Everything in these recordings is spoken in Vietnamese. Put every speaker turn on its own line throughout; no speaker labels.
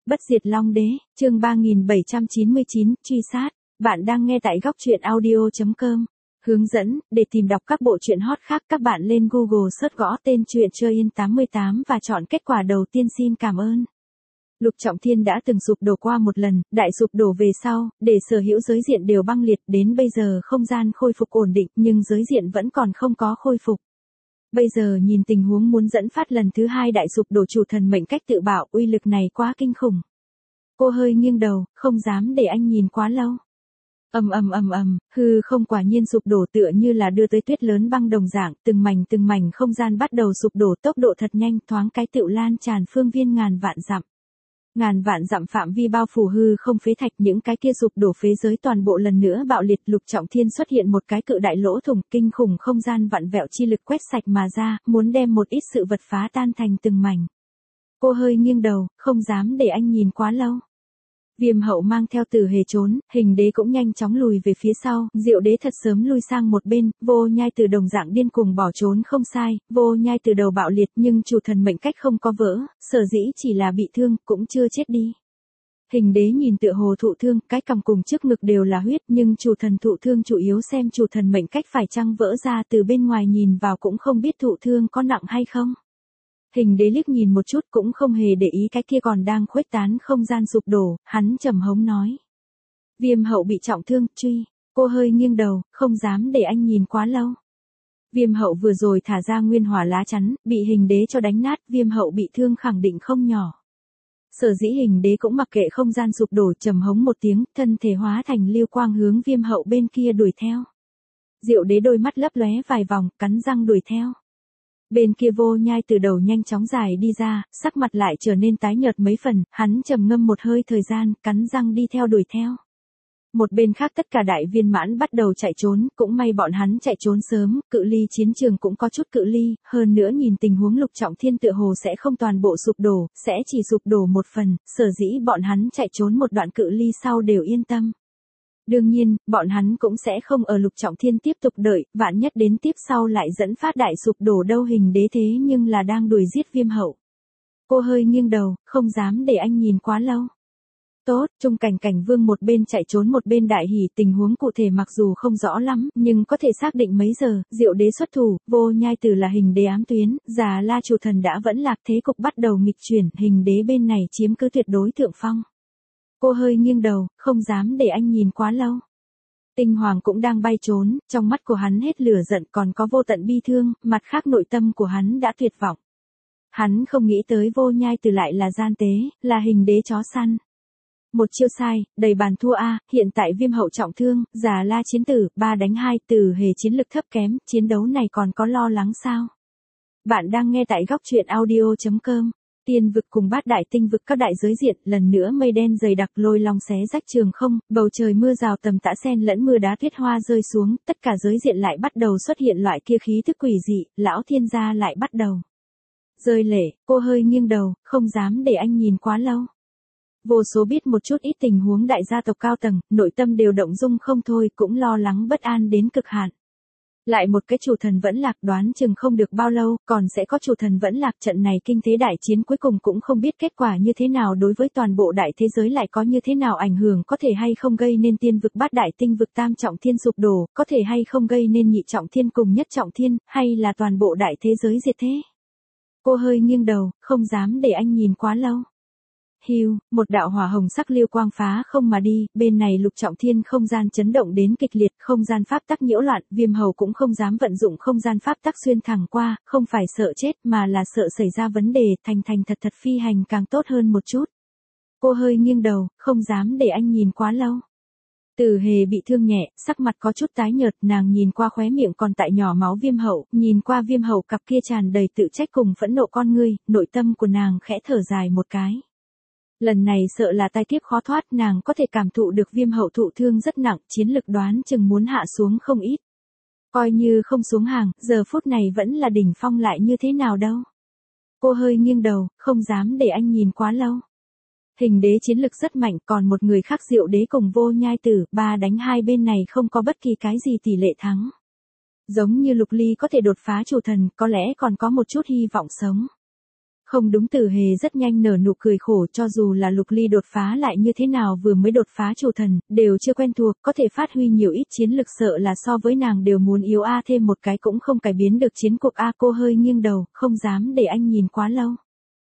Bất diệt Long Đế, chương 3799, truy sát. Bạn đang nghe tại góc truyện audio.com. Hướng dẫn, để tìm đọc các bộ truyện hot khác các bạn lên Google search gõ tên truyện Chơi Yên 88 và chọn kết quả đầu tiên. Xin cảm ơn. Lục Trọng Thiên đã từng sụp đổ qua một lần, đại sụp đổ về sau, để sở hữu giới diện đều băng liệt, đến bây giờ không gian khôi phục ổn định nhưng giới diện vẫn còn không có khôi phục. Bây giờ nhìn tình huống muốn dẫn phát lần thứ hai đại sụp đổ chủ thần mệnh cách tự bạo, uy lực này quá kinh khủng. Cô hơi nghiêng đầu, không dám để anh nhìn quá lâu. Hư không quả nhiên sụp đổ tựa như là đưa tới tuyết lớn băng đồng dạng, từng mảnh không gian bắt đầu sụp đổ tốc độ thật nhanh, thoáng cái tựu lan tràn phương viên ngàn vạn dặm. Ngàn vạn dặm phạm vi bao phủ hư không phế thạch, những cái kia sụp đổ phế giới toàn bộ lần nữa bạo liệt. Lục Trọng Thiên xuất hiện một cái cự đại lỗ thủng, kinh khủng không gian vặn vẹo chi lực quét sạch mà ra, muốn đem một ít sự vật phá tan thành từng mảnh. Cô hơi nghiêng đầu, không dám để anh nhìn quá lâu. Viêm Hậu mang theo Tử Hề trốn, Hình Đế cũng nhanh chóng lùi về phía sau, Diệu Đế thật sớm lui sang một bên, Vô Nhai Từ đồng dạng điên cuồng bỏ trốn không sai, Vô Nhai Từ đầu bạo liệt nhưng chủ thần mệnh cách không có vỡ, sở dĩ chỉ là bị thương, cũng chưa chết đi. Hình Đế nhìn tựa hồ thụ thương, cái cằm cùng trước ngực đều là huyết, nhưng chủ thần thụ thương chủ yếu xem chủ thần mệnh cách phải chăng vỡ ra, từ bên ngoài nhìn vào cũng không biết thụ thương có nặng hay không. Hình Đế liếc nhìn một chút cũng không hề để ý cái kia còn đang khuếch tán không gian sụp đổ, hắn trầm hống nói. Viêm Hậu bị trọng thương, truy. Cô hơi nghiêng đầu, không dám để anh nhìn quá lâu. Viêm Hậu vừa rồi thả ra nguyên hỏa lá chắn, bị Hình Đế cho đánh nát, Viêm Hậu bị thương khẳng định không nhỏ. Sở dĩ Hình Đế cũng mặc kệ không gian sụp đổ, trầm hống một tiếng, thân thể hóa thành lưu quang hướng Viêm Hậu bên kia đuổi theo. Diệu Đế đôi mắt lấp lóe vài vòng, cắn răng đuổi theo. Bên kia Vô Nhai Từ đầu nhanh chóng dài đi ra, sắc mặt lại trở nên tái nhợt mấy phần, hắn trầm ngâm một hơi thời gian, cắn răng đi theo đuổi theo. Một bên khác tất cả đại viên mãn bắt đầu chạy trốn, cũng may bọn hắn chạy trốn sớm, cự ly chiến trường cũng có chút cự ly, hơn nữa nhìn tình huống Lục Trọng Thiên tựa hồ sẽ không toàn bộ sụp đổ, sẽ chỉ sụp đổ một phần, sở dĩ bọn hắn chạy trốn một đoạn cự ly sau đều yên tâm. Đương nhiên, bọn hắn cũng sẽ không ở Lục Trọng Thiên tiếp tục đợi, vạn nhất đến tiếp sau lại dẫn phát đại sụp đổ đâu. Hình Đế thế nhưng là đang đuổi giết Viêm Hậu. Cô hơi nghiêng đầu, không dám để anh nhìn quá lâu. Tốt, Trung Cảnh Vương một bên chạy trốn một bên đại hỉ, tình huống cụ thể mặc dù không rõ lắm, nhưng có thể xác định mấy giờ, Diệu Đế xuất thủ, Vô Nhai Từ là Hình Đế ám tuyến, Già La chủ thần đã vẫn lạc, thế cục bắt đầu nghịch chuyển, Hình Đế bên này chiếm cứ tuyệt đối thượng phong. Cô hơi nghiêng đầu, không dám để anh nhìn quá lâu. Tinh Hoàng cũng đang bay trốn, trong mắt của hắn hết lửa giận còn có vô tận bi thương, mặt khác nội tâm của hắn đã tuyệt vọng. Hắn không nghĩ tới Vô Nhai Từ lại là gian tế, là Hình Đế chó săn. Một chiêu sai, đầy bàn thua a. Hiện tại Viêm Hậu trọng thương, Già La chiến tử, 3-2, Tử Hề chiến lực thấp kém, chiến đấu này còn có lo lắng sao? Bạn đang nghe tại góc truyện audio.com. Tiên vực cùng Bát Đại tinh vực các đại giới diện, lần nữa mây đen dày đặc lôi long xé rách trường không, bầu trời mưa rào tầm tã xen lẫn mưa đá tuyết hoa rơi xuống, tất cả giới diện lại bắt đầu xuất hiện loại kia khí thức quỷ dị, lão thiên gia lại bắt đầu rơi lệ. Cô hơi nghiêng đầu, không dám để anh nhìn quá lâu. Vô số biết một chút ít tình huống đại gia tộc cao tầng, nội tâm đều động dung không thôi, cũng lo lắng bất an đến cực hạn. Lại một cái chủ thần vẫn lạc, đoán chừng không được bao lâu, còn sẽ có chủ thần vẫn lạc. Trận này kinh thế đại chiến cuối cùng cũng không biết kết quả như thế nào, đối với toàn bộ đại thế giới lại có như thế nào ảnh hưởng, có thể hay không gây nên tiên vực Bát Đại tinh vực tam trọng thiên sụp đổ, có thể hay không gây nên nhị trọng thiên cùng nhất trọng thiên, hay là toàn bộ đại thế giới diệt thế. Cô hơi nghiêng đầu, không dám để anh nhìn quá lâu. Hiu, một đạo hỏa hồng sắc lưu quang phá không mà đi, bên này Lục Trọng Thiên không gian chấn động đến kịch liệt, không gian pháp tắc nhiễu loạn, Viêm Hầu cũng không dám vận dụng không gian pháp tắc xuyên thẳng qua, không phải sợ chết mà là sợ xảy ra vấn đề, thành thật phi hành càng tốt hơn một chút. Cô hơi nghiêng đầu, không dám để anh nhìn quá lâu. Tử Hề bị thương nhẹ, sắc mặt có chút tái nhợt, nàng nhìn qua khóe miệng còn tại nhỏ máu Viêm Hậu, nhìn qua Viêm Hậu cặp kia tràn đầy tự trách cùng phẫn nộ con ngươi, nội tâm của nàng khẽ thở dài một cái. Lần này sợ là tai kiếp khó thoát, nàng có thể cảm thụ được Viêm Hậu thụ thương rất nặng, chiến lực đoán chừng muốn hạ xuống không ít. Coi như không xuống hàng, giờ phút này vẫn là đỉnh phong lại như thế nào đâu. Cô hơi nghiêng đầu, không dám để anh nhìn quá lâu. Hình Đế chiến lực rất mạnh, còn một người khác Diệu Đế cùng Vô Nhai Tử, 3-2 bên này không có bất kỳ cái gì tỷ lệ thắng. Giống như Lục Ly có thể đột phá chủ thần, có lẽ còn có một chút hy vọng sống. Không đúng, Tử Hề rất nhanh nở nụ cười khổ, cho dù là Lục Ly đột phá lại như thế nào, vừa mới đột phá chủ thần, đều chưa quen thuộc, có thể phát huy nhiều ít chiến lực, sợ là so với nàng đều muốn yếu a, thêm một cái cũng không cải biến được chiến cuộc a. Cô hơi nghiêng đầu, không dám để anh nhìn quá lâu.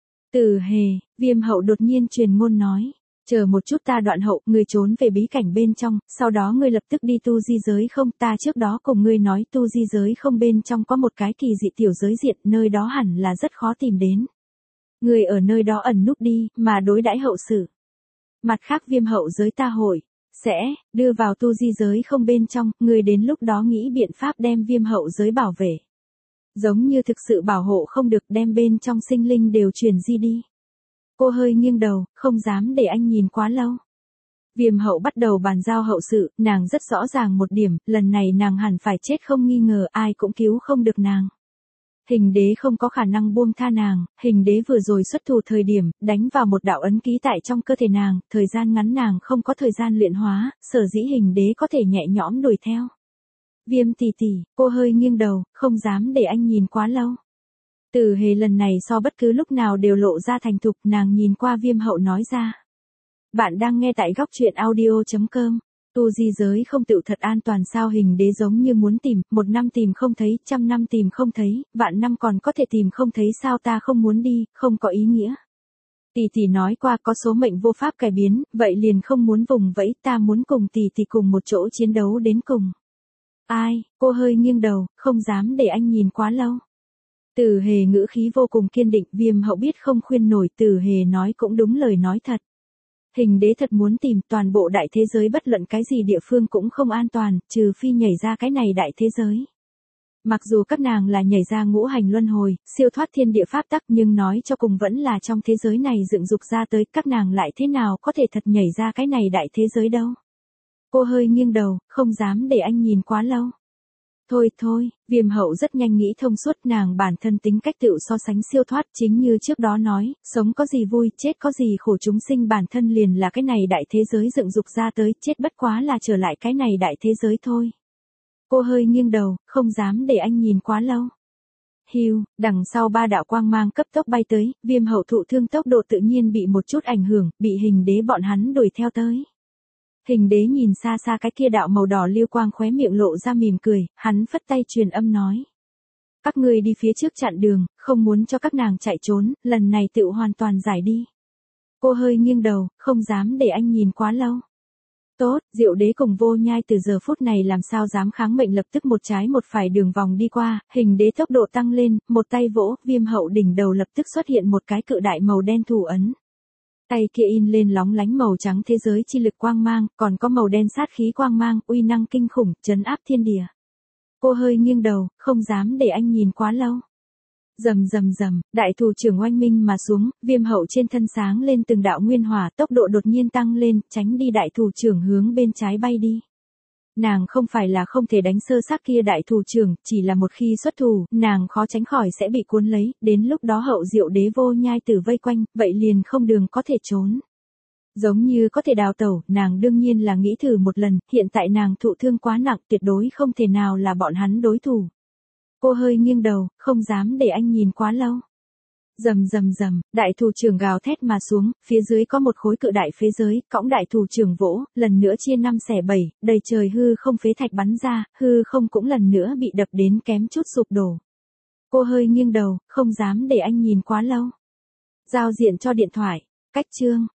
Tử Hề, Viêm Hậu đột nhiên truyền ngôn nói. Chờ một chút, ta Đoạn Hậu, ngươi trốn về bí cảnh bên trong, sau đó ngươi lập tức đi tu di giới không, ta trước đó cùng ngươi nói tu di giới không bên trong có một cái kỳ dị tiểu giới diện, nơi đó hẳn là rất khó tìm đến. Ngươi ở nơi đó ẩn núp đi, mà đối đãi hậu sự. Mặt khác Viêm Hậu giới ta hội sẽ đưa vào tu di giới không bên trong, ngươi đến lúc đó nghĩ biện pháp đem Viêm Hậu giới bảo vệ. Giống như thực sự bảo hộ không được, đem bên trong sinh linh đều truyền di đi. Cô hơi nghiêng đầu, không dám để anh nhìn quá lâu. Viêm Hậu bắt đầu bàn giao hậu sự, nàng rất rõ ràng một điểm, lần này nàng hẳn phải chết không nghi ngờ, ai cũng cứu không được nàng. Hình đế không có khả năng buông tha nàng, hình đế vừa rồi xuất thủ thời điểm, đánh vào một đạo ấn ký tại trong cơ thể nàng, thời gian ngắn nàng không có thời gian luyện hóa, sở dĩ hình đế có thể nhẹ nhõm đuổi theo. Viêm tỷ tỷ, cô hơi nghiêng đầu, không dám để anh nhìn quá lâu. Tử Hề lần này so bất cứ lúc nào đều lộ ra thành thục, nàng nhìn qua Viêm Hậu nói ra. Bạn đang nghe tại góc truyện audio.com. Tu di giới không tựu thật an toàn sao? Hình đế giống như muốn tìm, 1 năm tìm không thấy, 100 năm tìm không thấy, vạn năm còn có thể tìm không thấy sao? Ta không muốn đi, không có ý nghĩa. Tỷ tỷ nói qua có số mệnh vô pháp cải biến, vậy liền không muốn vùng vẫy, ta muốn cùng tỷ tỷ cùng một chỗ chiến đấu đến cùng. Ai? Cô hơi nghiêng đầu, không dám để anh nhìn quá lâu. Tử Hề ngữ khí vô cùng kiên định, Viêm Hậu biết không khuyên nổi, Tử Hề nói cũng đúng lời nói thật. Hình đế thật muốn tìm, toàn bộ đại thế giới bất luận cái gì địa phương cũng không an toàn, trừ phi nhảy ra cái này đại thế giới. Mặc dù các nàng là nhảy ra ngũ hành luân hồi, siêu thoát thiên địa pháp tắc, nhưng nói cho cùng vẫn là trong thế giới này dựng dục ra tới, các nàng lại thế nào có thể thật nhảy ra cái này đại thế giới đâu. Cô hơi nghiêng đầu, không dám để anh nhìn quá lâu. Thôi thôi, Viêm Hậu rất nhanh nghĩ thông suốt, nàng bản thân tính cách tựu so sánh siêu thoát, chính như trước đó nói, sống có gì vui, chết có gì khổ, chúng sinh bản thân liền là cái này đại thế giới dựng dục ra tới, chết bất quá là trở lại cái này đại thế giới thôi. Cô hơi nghiêng đầu, không dám để anh nhìn quá lâu. Hiu, đằng sau 3 đạo quang mang cấp tốc bay tới, Viêm Hậu thụ thương tốc độ tự nhiên bị một chút ảnh hưởng, bị hình đế bọn hắn đuổi theo tới. Hình đế nhìn xa xa cái kia đạo màu đỏ lưu quang, khóe miệng lộ ra mỉm cười, hắn phất tay truyền âm nói. Các ngươi đi phía trước chặn đường, không muốn cho các nàng chạy trốn, lần này tựu hoàn toàn giải đi. Cô hơi nghiêng đầu, không dám để anh nhìn quá lâu. Tốt, Diệu Đế cùng Vô Nhai từ giờ phút này làm sao dám kháng mệnh, lập tức một trái một phải đường vòng đi qua, hình đế tốc độ tăng lên, một tay vỗ, Viêm Hậu đỉnh đầu lập tức xuất hiện một cái cự đại màu đen thủ ấn. Tay kia in lên lóng lánh màu trắng thế giới chi lực quang mang, còn có màu đen sát khí quang mang, uy năng kinh khủng, trấn áp thiên địa. Cô hơi nghiêng đầu, không dám để anh nhìn quá lâu. Rầm rầm rầm, đại thủ trưởng oanh minh mà xuống, Viêm Hậu trên thân sáng lên từng đạo nguyên hỏa, tốc độ đột nhiên tăng lên, tránh đi đại thủ trưởng hướng bên trái bay đi. Nàng không phải là không thể đánh sơ xác kia đại thủ trưởng, chỉ là một khi xuất thủ, nàng khó tránh khỏi sẽ bị cuốn lấy, đến lúc đó Hậu Diệu Đế Vô Nhai tử vây quanh, vậy liền không đường có thể trốn. Giống như có thể đào tẩu, nàng đương nhiên là nghĩ thử một lần, hiện tại nàng thụ thương quá nặng, tuyệt đối không thể nào là bọn hắn đối thủ. Cô hơi nghiêng đầu, không dám để anh nhìn quá lâu. Rầm rầm rầm, đại thủ trưởng gào thét mà xuống, phía dưới có một khối cự đại phế giới, cõng đại thủ trưởng vỗ, lần nữa chia 5 xẻ 7, đầy trời hư không phế thạch bắn ra, hư không cũng lần nữa bị đập đến kém chút sụp đổ. Cô hơi nghiêng đầu, không dám để anh nhìn quá lâu. Giao diện cho điện thoại, cách chương.